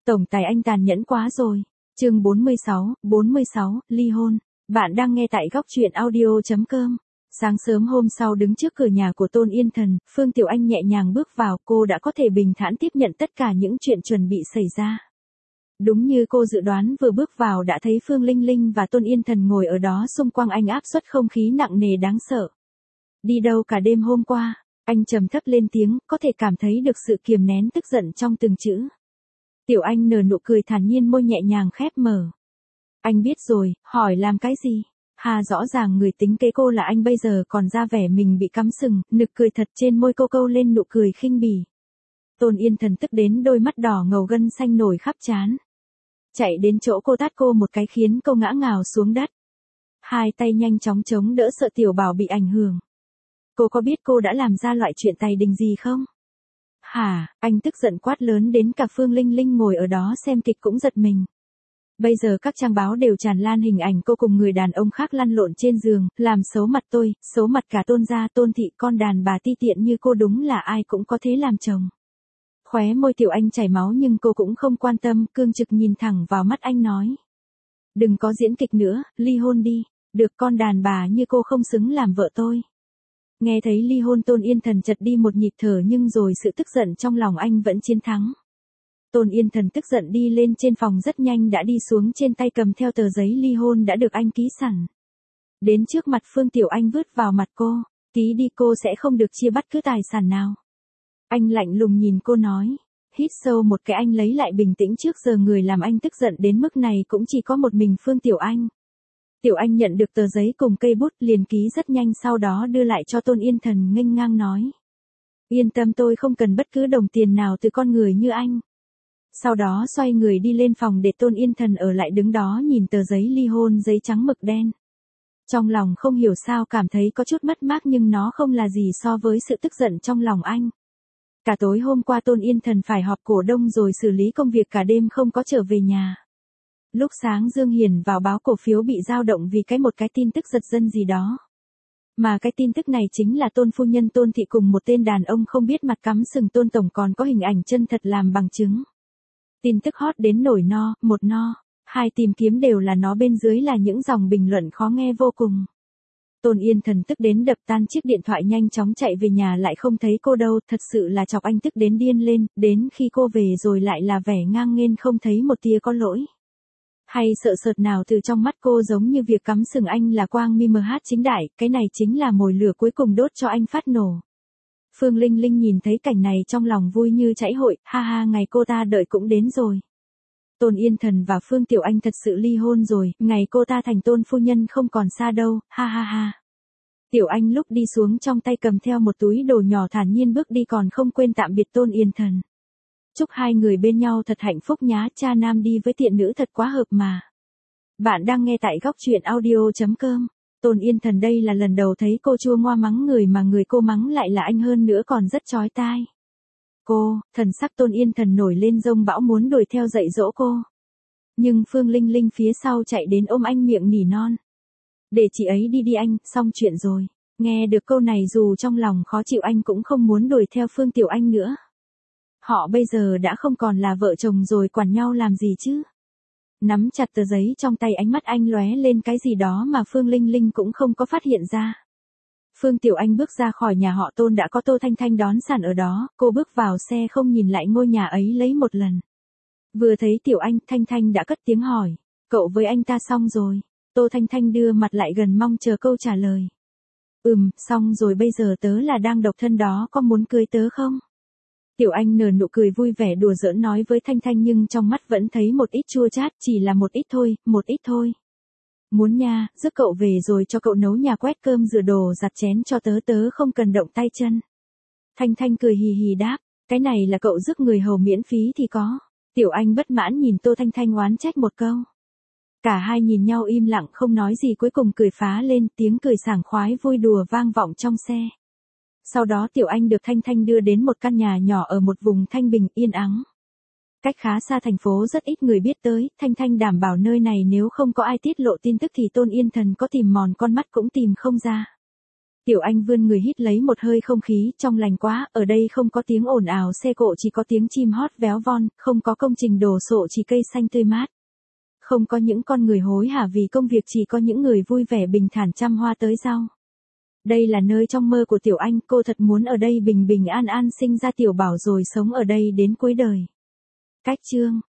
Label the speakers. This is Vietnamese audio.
Speaker 1: Tổng tài anh tàn nhẫn quá rồi. Chương 46, ly hôn. Bạn đang nghe tại góc truyện audio.com. Sáng sớm hôm sau đứng trước cửa nhà của Tôn Yên Thần, Phương Tiểu Anh nhẹ nhàng bước vào, cô đã có thể bình thản tiếp nhận tất cả những chuyện chuẩn bị xảy ra. Đúng như cô dự đoán, vừa bước vào đã thấy Phương Linh Linh và Tôn Yên Thần ngồi ở đó, xung quanh anh áp suất không khí nặng nề đáng sợ. Đi đâu cả đêm hôm qua? Anh trầm thấp lên tiếng, có thể cảm thấy được sự kiềm nén tức giận trong từng chữ. Tiểu Anh nở nụ cười thản nhiên, môi nhẹ nhàng khép mở. Anh biết rồi, hỏi làm cái gì? Hà, rõ ràng người tính kế cô là anh, bây giờ còn ra vẻ mình bị cắm sừng, nực cười thật, trên môi cô câu lên nụ cười khinh bỉ. Tôn Yên Thần tức đến đôi mắt đỏ ngầu, gân xanh nổi khắp trán. Chạy đến chỗ cô tát cô một cái khiến cô ngã ngào xuống đất. Hai tay nhanh chóng chống đỡ, sợ tiểu bảo bị ảnh hưởng. Cô có biết cô đã làm ra loại chuyện tày đình gì không? Hả? Anh tức giận quát lớn, đến cả Phương Linh Linh ngồi ở đó xem kịch cũng giật mình. Bây giờ các trang báo đều tràn lan hình ảnh cô cùng người đàn ông khác lăn lộn trên giường, làm xấu mặt tôi, xấu mặt cả Tôn gia, Tôn thị, con đàn bà ti tiện như cô đúng là ai cũng có thế làm chồng. Khóe môi Tiểu Anh chảy máu nhưng cô cũng không quan tâm, cương trực nhìn thẳng vào mắt anh nói. Đừng có diễn kịch nữa, ly hôn đi, được, con đàn bà như cô không xứng làm vợ tôi. Nghe thấy ly hôn, Tôn Yên Thần chật đi một nhịp thở, nhưng rồi sự tức giận trong lòng anh vẫn chiến thắng. Tôn Yên Thần tức giận đi lên trên phòng, rất nhanh đã đi xuống, trên tay cầm theo tờ giấy ly hôn đã được anh ký sẵn. Đến trước mặt Phương Tiểu Anh vứt vào mặt cô, tí đi, cô sẽ không được chia bất cứ tài sản nào. Anh lạnh lùng nhìn cô nói. Hít sâu một cái, anh lấy lại bình tĩnh, trước giờ người làm anh tức giận đến mức này cũng chỉ có một mình Phương Tiểu Anh. Tiểu Anh nhận được tờ giấy cùng cây bút, liền ký rất nhanh, sau đó đưa lại cho Tôn Yên Thần, nghênh ngang nói. Yên tâm, tôi không cần bất cứ đồng tiền nào từ con người như anh. Sau đó xoay người đi lên phòng để Tôn Yên Thần ở lại đứng đó nhìn tờ giấy ly hôn, giấy trắng mực đen. Trong lòng không hiểu sao cảm thấy có chút mất mát, nhưng nó không là gì so với sự tức giận trong lòng anh. Cả tối hôm qua Tôn Yên Thần phải họp cổ đông rồi xử lý công việc cả đêm không có trở về nhà. Lúc sáng Dương Hiền vào báo cổ phiếu bị dao động vì một cái tin tức giật gân gì đó. Mà cái tin tức này chính là Tôn phu nhân Tôn thị cùng một tên đàn ông không biết mặt cắm sừng Tôn tổng, còn có hình ảnh chân thật làm bằng chứng. Tin tức hot đến nổi no, một no, hai tìm kiếm đều là nó, bên dưới là những dòng bình luận khó nghe vô cùng. Tôn Yên Thần tức đến đập tan chiếc điện thoại, nhanh chóng chạy về nhà, lại không thấy cô đâu, thật sự là chọc anh tức đến điên lên, đến khi cô về rồi lại là vẻ ngang nghênh, không thấy một tia có lỗi hay sợ sệt nào từ trong mắt cô, giống như việc cắm sừng anh là quang minh MH chính đại, cái này chính là mồi lửa cuối cùng đốt cho anh phát nổ. Phương Linh Linh nhìn thấy cảnh này trong lòng vui như chảy hội, ha ha, ngày cô ta đợi cũng đến rồi. Tôn Yên Thần và Phương Tiểu Anh thật sự ly hôn rồi, ngày cô ta thành Tôn phu nhân không còn xa đâu, ha ha ha. Tiểu Anh lúc đi xuống trong tay cầm theo một túi đồ nhỏ, thản nhiên bước đi, còn không quên tạm biệt Tôn Yên Thần. Chúc hai người bên nhau thật hạnh phúc nhá, cha nam đi với tiện nữ thật quá hợp mà. Bạn đang nghe tại góc truyện audio.com. Tôn Yên Thần đây là lần đầu thấy cô chua ngoa mắng người, mà người cô mắng lại là anh, hơn nữa còn rất chói tai. Thần sắc Tôn Yên Thần nổi lên rông bão, muốn đuổi theo dạy dỗ cô. Nhưng Phương Linh Linh phía sau chạy đến ôm anh, miệng nỉ non. Để chị ấy đi đi anh, xong chuyện rồi. Nghe được câu này dù trong lòng khó chịu, anh cũng không muốn đuổi theo Phương Tiểu Anh nữa. Họ bây giờ đã không còn là vợ chồng rồi, quản nhau làm gì chứ. Nắm chặt tờ giấy trong tay, ánh mắt anh lóe lên cái gì đó mà Phương Linh Linh cũng không có phát hiện ra. Phương Tiểu Anh bước ra khỏi nhà họ Tôn, đã có Tô Thanh Thanh đón sẵn ở đó, cô bước vào xe không nhìn lại ngôi nhà ấy lấy một lần. Vừa thấy Tiểu Anh, Thanh Thanh đã cất tiếng hỏi, cậu với anh ta xong rồi? Tô Thanh Thanh đưa mặt lại gần mong chờ câu trả lời. Xong rồi, bây giờ tớ là đang độc thân đó, có muốn cưới tớ không? Tiểu Anh nở nụ cười vui vẻ đùa giỡn nói với Thanh Thanh, nhưng trong mắt vẫn thấy một ít chua chát, chỉ là một ít thôi. Muốn nha, giúp cậu về rồi cho cậu nấu nhà, quét cơm rửa đồ giặt chén cho tớ không cần động tay chân. Thanh Thanh cười hì hì đáp, cái này là cậu giúp người hầu miễn phí thì có. Tiểu Anh bất mãn nhìn Tô Thanh Thanh oán trách một câu. Cả hai nhìn nhau im lặng không nói gì, cuối cùng cười phá lên, tiếng cười sảng khoái vui đùa vang vọng trong xe. Sau đó Tiểu Anh được Thanh Thanh đưa đến một căn nhà nhỏ ở một vùng thanh bình yên ắng. Cách khá xa thành phố, rất ít người biết tới, Thanh Thanh đảm bảo nơi này nếu không có ai tiết lộ tin tức thì Tôn Yên Thần có tìm mòn con mắt cũng tìm không ra. Tiểu Anh vươn người hít lấy một hơi không khí, trong lành quá, ở đây không có tiếng ồn ào xe cộ, chỉ có tiếng chim hót véo von, không có công trình đồ sộ, chỉ cây xanh tươi mát. Không có những con người hối hả vì công việc, chỉ có những người vui vẻ bình thản chăm hoa tới rau. Đây là nơi trong mơ của Tiểu Anh, cô thật muốn ở đây bình bình an an sinh ra tiểu bảo rồi sống ở đây đến cuối đời. Cách chương